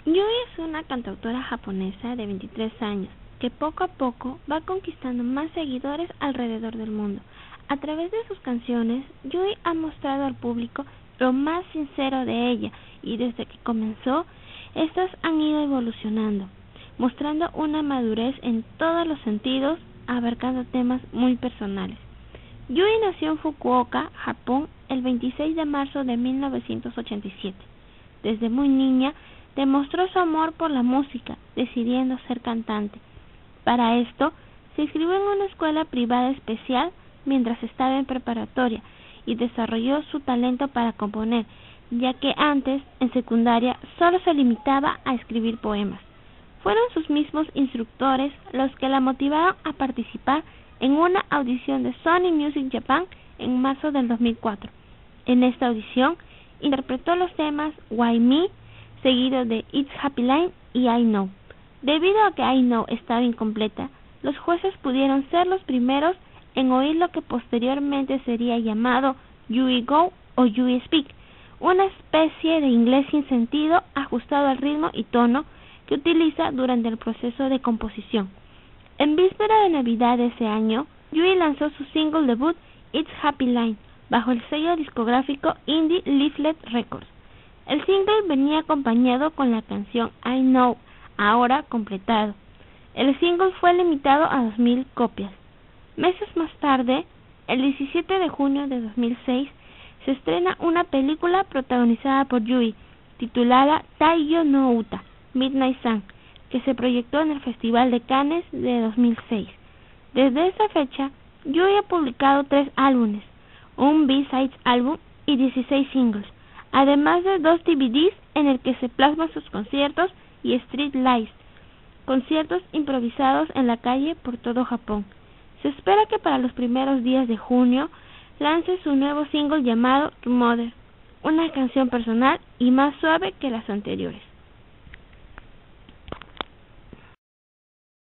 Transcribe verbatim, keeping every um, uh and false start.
Yui es una cantautora japonesa de veintitrés años que poco a poco va conquistando más seguidores alrededor del mundo. A través de sus canciones, Yui ha mostrado al público lo más sincero de ella, y desde que comenzó, estas han ido evolucionando, mostrando una madurez en todos los sentidos, abarcando temas muy personales. Yui nació en Fukuoka, Japón, el veintiséis de marzo de mil novecientos ochenta y siete. Desde muy niña, demostró su amor por la música, decidiendo ser cantante. Para esto, se inscribió en una escuela privada especial mientras estaba en preparatoria y desarrolló su talento para componer, ya que antes, en secundaria, solo se limitaba a escribir poemas. Fueron sus mismos instructores los que la motivaron a participar en una audición de Sony Music Japan en marzo del dos mil cuatro. En esta audición, interpretó los temas Why Me, seguido de It's Happy Line y I Know. Debido a que I Know estaba incompleta, los jueces pudieron ser los primeros en oír lo que posteriormente sería llamado Yui Go o Yui Speak, una especie de inglés sin sentido ajustado al ritmo y tono que utiliza durante el proceso de composición. En víspera de Navidad de ese año, Yui lanzó su single debut It's Happy Line bajo el sello discográfico Indie Leaflet Records. El single venía acompañado con la canción I Know, ahora completado. El single fue limitado a dos mil copias. Meses más tarde, el diecisiete de junio de dos mil seis, se estrena una película protagonizada por Yui, titulada Taiyo no Uta, Midnight Sun, que se proyectó en el Festival de Cannes de dos mil seis. Desde esa fecha, Yui ha publicado tres álbumes, un B-Sides álbum y dieciséis singles, además de dos D V Ds en el que se plasman sus conciertos y Street Lives, conciertos improvisados en la calle por todo Japón. Se espera que para los primeros días de junio lance su nuevo single llamado To Mother, una canción personal y más suave que las anteriores.